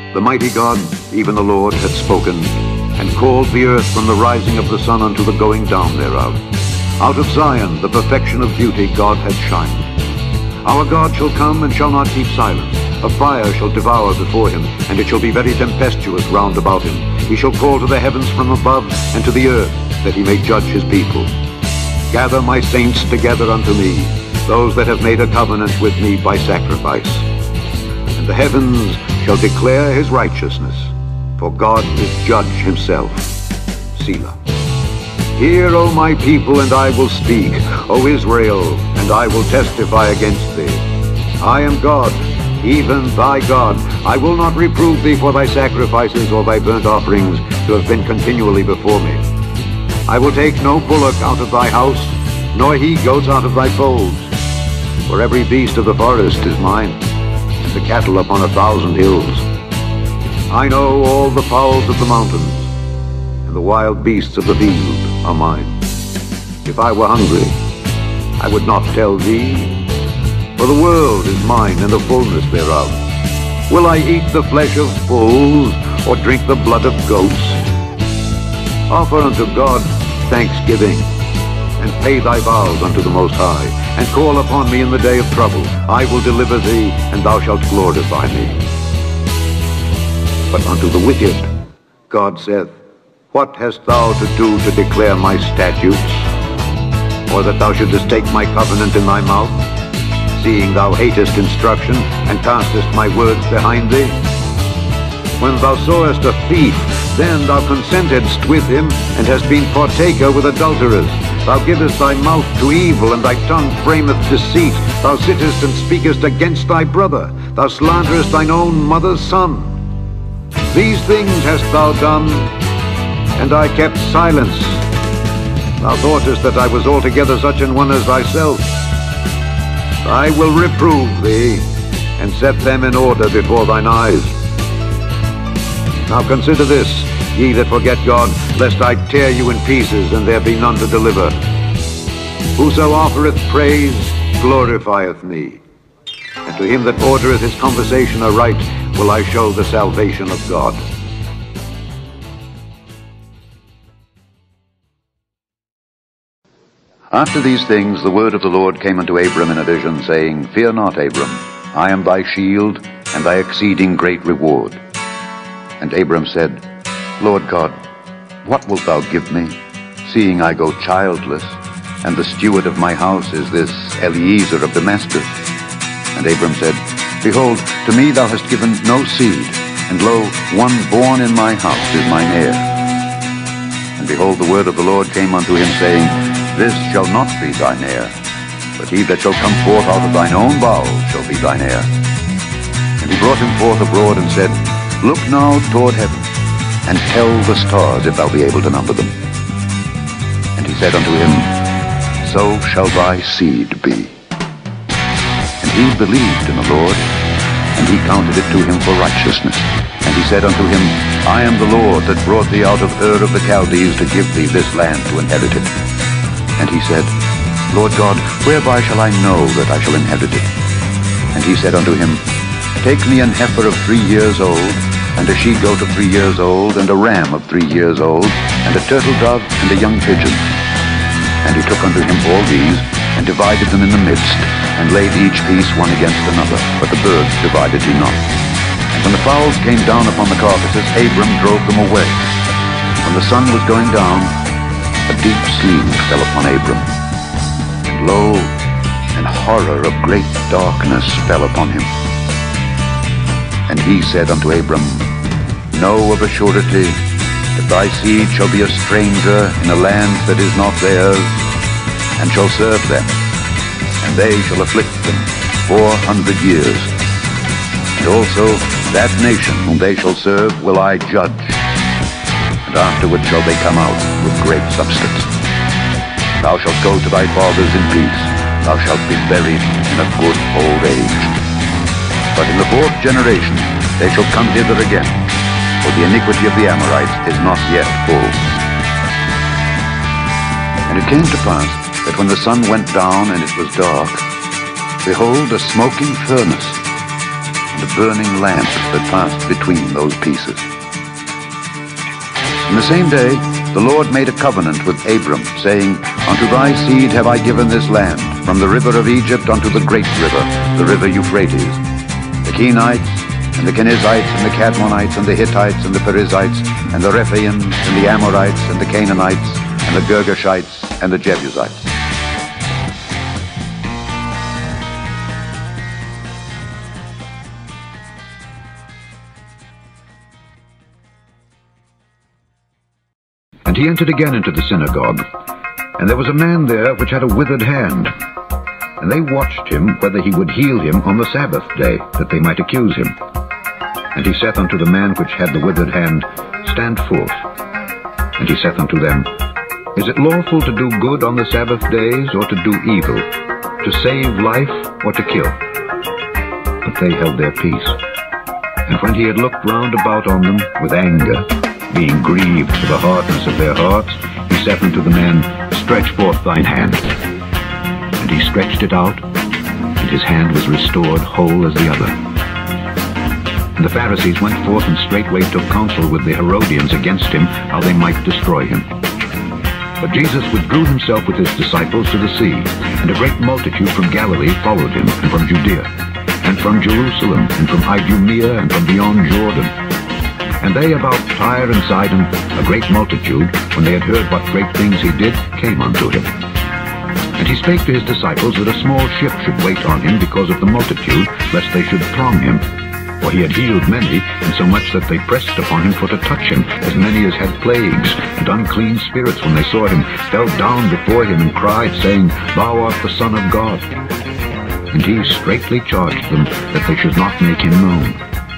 The mighty God, even the Lord, had spoken, and called the earth from the rising of the sun unto the going down thereof. Out of Zion, the perfection of beauty, God had shined. Our God shall come and shall not keep silence. A fire shall devour before him, and it shall be very tempestuous round about him. He shall call to the heavens from above, and to the earth, that he may judge his people. Gather my saints together unto me, those that have made a covenant with me by sacrifice. And the heavens shall declare his righteousness, for God is judge himself. Selah. Hear, O my people, and I will speak, O Israel, and I will testify against thee. I am God, even thy God. I will not reprove thee for thy sacrifices or thy burnt offerings to have been continually before me. I will take no bullock out of thy house, nor he-goats out of thy folds. For every beast of the forest is mine, and the cattle upon 1,000 hills. I know all the fowls of the mountains, and the wild beasts of the field are mine. If I were hungry, I would not tell thee, for the world is mine and the fullness thereof. Will I eat the flesh of bulls, or drink the blood of goats? Offer unto God thanksgiving, and pay thy vows unto the Most High, and call upon me in the day of trouble. I will deliver thee, and thou shalt glorify me. But unto the wicked God saith, What hast thou to do to declare my statutes? Or that thou shouldest take my covenant in thy mouth, seeing thou hatest instruction, and castest my words behind thee? When thou sawest a thief, then thou consentedst with him, and hast been partaker with adulterers. Thou givest thy mouth to evil, and thy tongue frameth deceit. Thou sittest and speakest against thy brother. Thou slanderest thine own mother's son. These things hast thou done, and I kept silence. Thou thoughtest that I was altogether such an one as thyself. I will reprove thee, and set them in order before thine eyes. Now consider this, ye that forget God, lest I tear you in pieces, and there be none to deliver. Whoso offereth praise glorifieth me, and to him that ordereth his conversation aright will I show the salvation of God. After these things the word of the Lord came unto Abram in a vision, saying, Fear not, Abram, I am thy shield, and thy exceeding great reward. And Abram said, Lord God, what wilt thou give me, seeing I go childless, and the steward of my house is this Eliezer of Damascus? And Abram said, Behold, to me thou hast given no seed, and lo, one born in my house is mine heir. And behold, the word of the Lord came unto him, saying, This shall not be thine heir, but he that shall come forth out of thine own bowels shall be thine heir. And he brought him forth abroad, and said, Look now toward heaven, and tell the stars if thou be able to number them. And he said unto him, So shall thy seed be. And he believed in the Lord, and he counted it to him for righteousness. And he said unto him, I am the Lord that brought thee out of Ur of the Chaldees to give thee this land to inherit it. And he said, Lord God, whereby shall I know that I shall inherit it? And he said unto him, Take me an heifer of 3 years old, and a she-goat of 3 years old, and a ram of 3 years old, and a turtle dove, and a young pigeon. And he took unto him all these, and divided them in the midst, and laid each piece one against another, but the birds divided he not. And when the fowls came down upon the carcasses, Abram drove them away. When the sun was going down, a deep sleep fell upon Abram. And lo, an horror of great darkness fell upon him. And he said unto Abram, Know of a surety that thy seed shall be a stranger in a land that is not theirs, and shall serve them, and they shall afflict them 400 years. And also that nation whom they shall serve will I judge, and afterward shall they come out with great substance. Thou shalt go to thy fathers in peace. Thou shalt be buried in a good old age. But in the 4th generation they shall come hither again, for the iniquity of the Amorites is not yet full. And it came to pass that when the sun went down and it was dark, behold, a smoking furnace, and and a burning lamp that passed between those pieces. In the same day, the Lord made a covenant with Abram, saying, Unto thy seed have I given this land, from the river of Egypt unto the great river, the river Euphrates. The Kenites, and the Kenizzites, and the Cadmonites, and the Hittites, and the Perizzites, and the Rephaims, and the Amorites, and the Canaanites, and the Girgashites, and the Jebusites. And he entered again into the synagogue, and there was a man there which had a withered hand. And they watched him whether he would heal him on the Sabbath day, that they might accuse him. And he saith unto the man which had the withered hand, Stand forth. And he saith unto them, Is it lawful to do good on the Sabbath days, or to do evil, to save life, or to kill? But they held their peace. And when he had looked round about on them with anger, being grieved for the hardness of their hearts, he saith unto the man, Stretch forth thine hand. And he stretched it out, and his hand was restored whole as the other. And the Pharisees went forth and straightway took counsel with the Herodians against him, how they might destroy him. But Jesus withdrew himself with his disciples to the sea, and a great multitude from Galilee followed him, and from Judea, and from Jerusalem, and from Idumea, and from beyond Jordan. And they about Tyre and Sidon, a great multitude, when they had heard what great things he did, came unto him. And he spake to his disciples that a small ship should wait on him because of the multitude, lest they should throng him. For he had healed many, insomuch that they pressed upon him for to touch him, as many as had plagues, and unclean spirits, when they saw him, fell down before him, and cried, saying, Thou art the Son of God. And he straitly charged them that they should not make him known.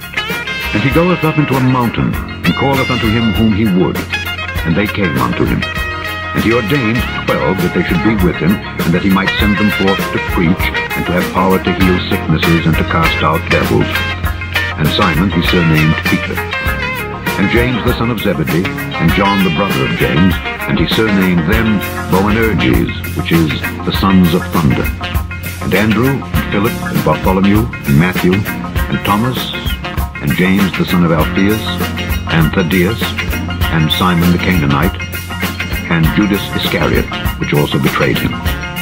And he goeth up into a mountain, and calleth unto him whom he would. And they came unto him. And he ordained 12 that they should be with him, and that he might send them forth to preach, and to have power to heal sicknesses, and to cast out devils. And Simon he surnamed Peter. And James the son of Zebedee, and John the brother of James, and he surnamed them Boanerges, which is the sons of thunder. And Andrew, and Philip, and Bartholomew, and Matthew, and Thomas, and James the son of Alphaeus, and Thaddeus, and Simon the Canaanite, and Judas Iscariot, which also betrayed him.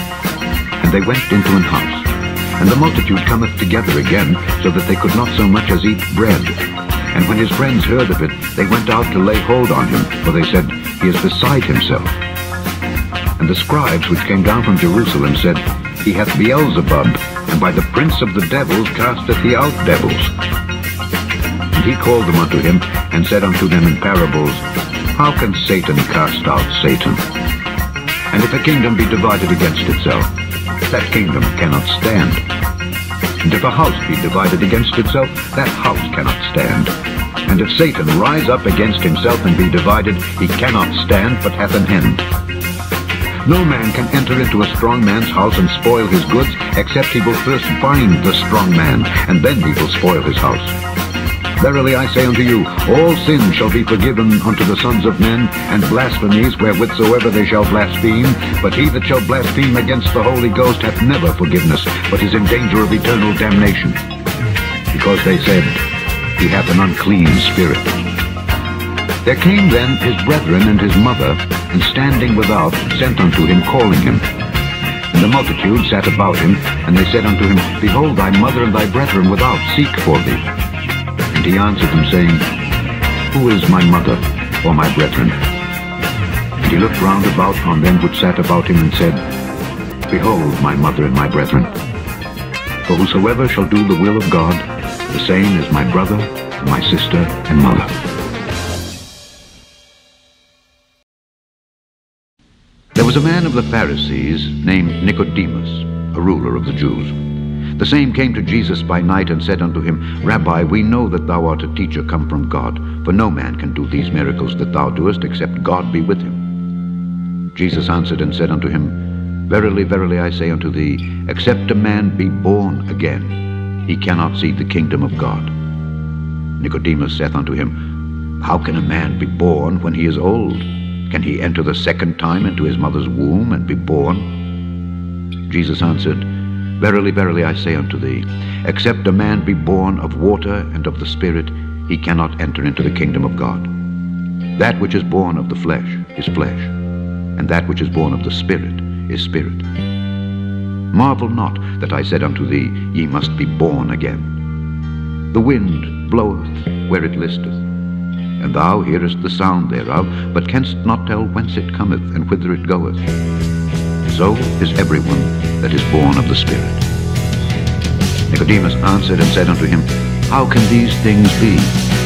And they went into an house, and the multitude cometh together again, so that they could not so much as eat bread. And when his friends heard of it, they went out to lay hold on him, for they said, He is beside himself. And the scribes which came down from Jerusalem said, He hath Beelzebub, and by the prince of the devils casteth he out devils. And he called them unto him, and said unto them in parables, How can Satan cast out Satan? And if a kingdom be divided against itself, that kingdom cannot stand. And if a house be divided against itself, that house cannot stand. And if Satan rise up against himself and be divided, he cannot stand, but hath an end. No man can enter into a strong man's house and spoil his goods, except he will first bind the strong man, and then he will spoil his house. Verily I say unto you, all sins shall be forgiven unto the sons of men, and blasphemies wherewithsoever they shall blaspheme. But he that shall blaspheme against the Holy Ghost hath never forgiveness, but is in danger of eternal damnation. Because they said, He hath an unclean spirit. There came then his brethren and his mother, and standing without, sent unto him, calling him. And the multitude sat about him, and they said unto him, Behold, thy mother and thy brethren without seek for thee. And he answered them, saying, Who is my mother, or my brethren? And he looked round about on them which sat about him, and said, Behold, my mother and my brethren. For whosoever shall do the will of God, the same is my brother, and my sister, and mother. There was a man of the Pharisees named Nicodemus, a ruler of the Jews. The same came to Jesus by night and said unto him, Rabbi, we know that thou art a teacher come from God, for no man can do these miracles that thou doest, except God be with him. Jesus answered and said unto him, Verily, verily, I say unto thee, except a man be born again, he cannot see the kingdom of God. Nicodemus saith unto him, How can a man be born when he is old? Can he enter the second time into his mother's womb and be born? Jesus answered, Verily, verily, I say unto thee, except a man be born of water and of the Spirit, he cannot enter into the kingdom of God. That which is born of the flesh is flesh, and that which is born of the Spirit is spirit. Marvel not that I said unto thee, Ye must be born again. The wind bloweth where it listeth, and thou hearest the sound thereof, but canst not tell whence it cometh and whither it goeth. So is everyone that is born of the Spirit. Nicodemus answered and said unto him, How can these things be?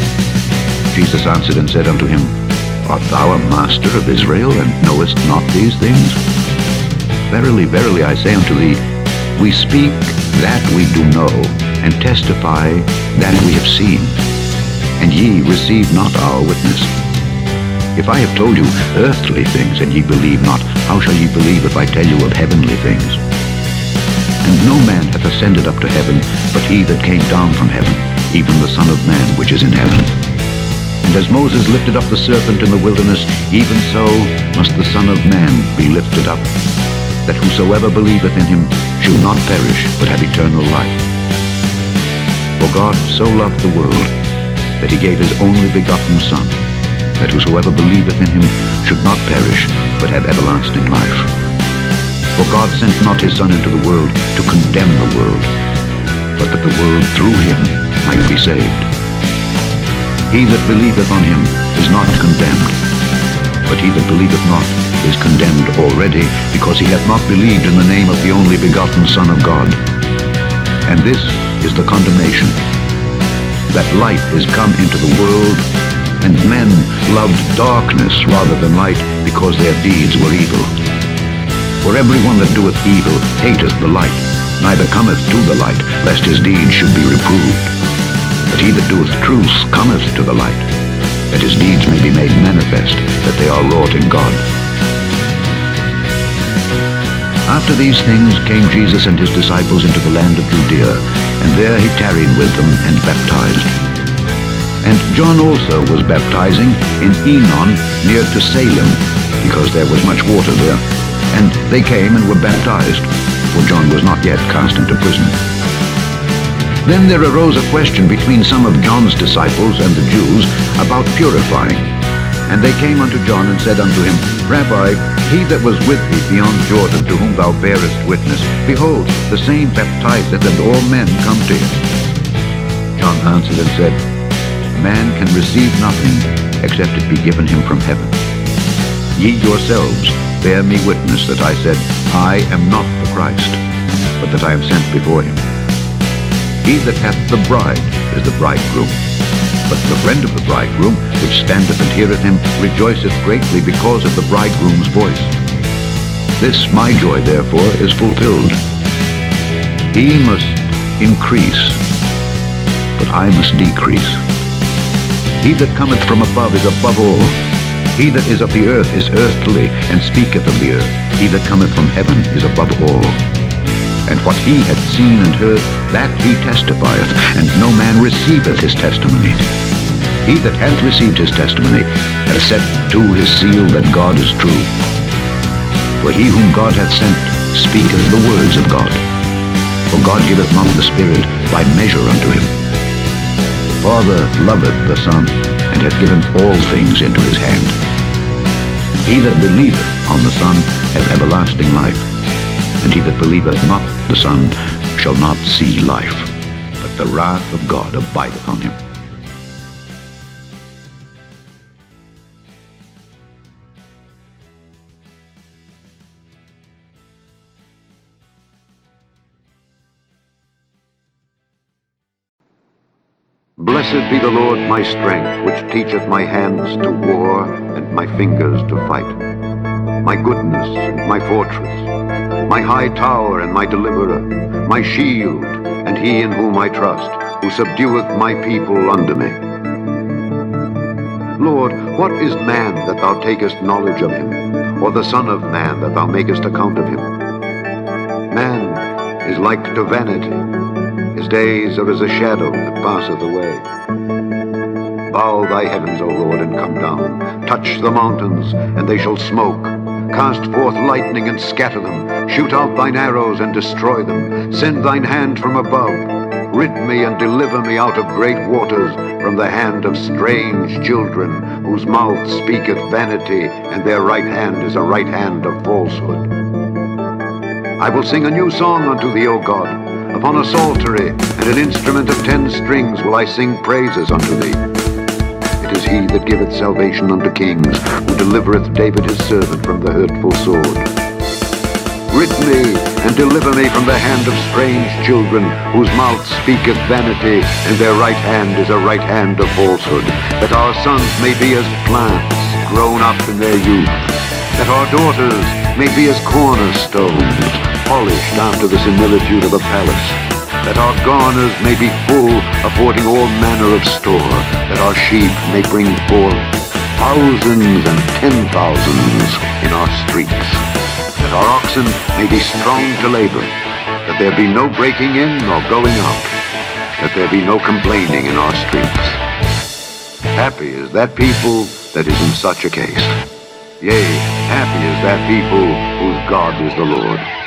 Jesus answered and said unto him, Art thou a master of Israel, and knowest not these things? Verily, verily, I say unto thee, we speak that we do know, and testify that we have seen, and ye receive not our witness. If I have told you earthly things, and ye believe not, how shall ye believe if I tell you of heavenly things? And no man hath ascended up to heaven, but he that came down from heaven, even the Son of Man which is in heaven. And as Moses lifted up the serpent in the wilderness, even so must the Son of Man be lifted up, that whosoever believeth in him shall not perish, but have eternal life. For God so loved the world, that he gave his only begotten Son, that whosoever believeth in him should not perish, but have everlasting life. For God sent not his Son into the world to condemn the world, but that the world through him might be saved. He that believeth on him is not condemned, but he that believeth not is condemned already, because he hath not believed in the name of the only begotten Son of God. And this is the condemnation, that light is come into the world, and men loved darkness rather than light, because their deeds were evil. For every one that doeth evil hateth the light, neither cometh to the light, lest his deeds should be reproved. But he that doeth truth cometh to the light, that his deeds may be made manifest, that they are wrought in God. After these things came Jesus and his disciples into the land of Judea, and there he tarried with them and baptized. And John also was baptizing in Enon near to Salem, because there was much water there. And they came and were baptized, for John was not yet cast into prison. Then there arose a question between some of John's disciples and the Jews about purifying. And they came unto John and said unto him, Rabbi, he that was with thee beyond Jordan, to whom thou bearest witness, behold, the same baptizeth, and all men come to him. John answered and said, Man can receive nothing except it be given him from heaven. Ye yourselves bear me witness that I said, I am not the Christ, but that I am sent before him. He that hath the bride is the bridegroom. But the friend of the bridegroom, which standeth and heareth him, rejoiceth greatly because of the bridegroom's voice. This my joy therefore is fulfilled. He must increase, but I must decrease. He that cometh from above is above all. He that is of the earth is earthly, and speaketh of the earth. He that cometh from heaven is above all. And what he hath seen and heard, that he testifieth, and no man receiveth his testimony. He that hath received his testimony hath set to his seal that God is true. For he whom God hath sent speaketh the words of God. For God giveth not the Spirit by measure unto him. The Father loveth the Son, and hath given all things into his hand. He that believeth on the Son hath everlasting life, and he that believeth not the Son shall not see life, but the wrath of God abideth on him. Blessed be the Lord my strength, which teacheth my hands to war, and my fingers to fight. My goodness and my fortress, my high tower and my deliverer, my shield, and he in whom I trust, who subdueth my people under me. Lord, what is man that thou takest knowledge of him, or the son of man that thou makest account of him? Man is like to vanity. His days are as a shadow that passeth away. Bow thy heavens, O Lord, and come down. Touch the mountains, and they shall smoke. Cast forth lightning and scatter them. Shoot out thine arrows and destroy them. Send thine hand from above. Rid me and deliver me out of great waters, from the hand of strange children, whose mouth speaketh vanity, and their right hand is a right hand of falsehood. I will sing a new song unto thee, O God. Upon a psaltery and an instrument of 10 strings will I sing praises unto thee. It is he that giveth salvation unto kings, who delivereth David his servant from the hurtful sword. Rid me and deliver me from the hand of strange children, whose mouth speaketh vanity, and their right hand is a right hand of falsehood, that our sons may be as plants grown up in their youth, that our daughters may be as cornerstones, polished after the similitude of a palace, that our garners may be full, affording all manner of store, that our sheep may bring forth thousands and 10,000s in our streets, that our oxen may be strong to labor, that there be no breaking in nor going out, that there be no complaining in our streets. Happy is that people that is in such a case. Yea, happy is that people whose God is the Lord.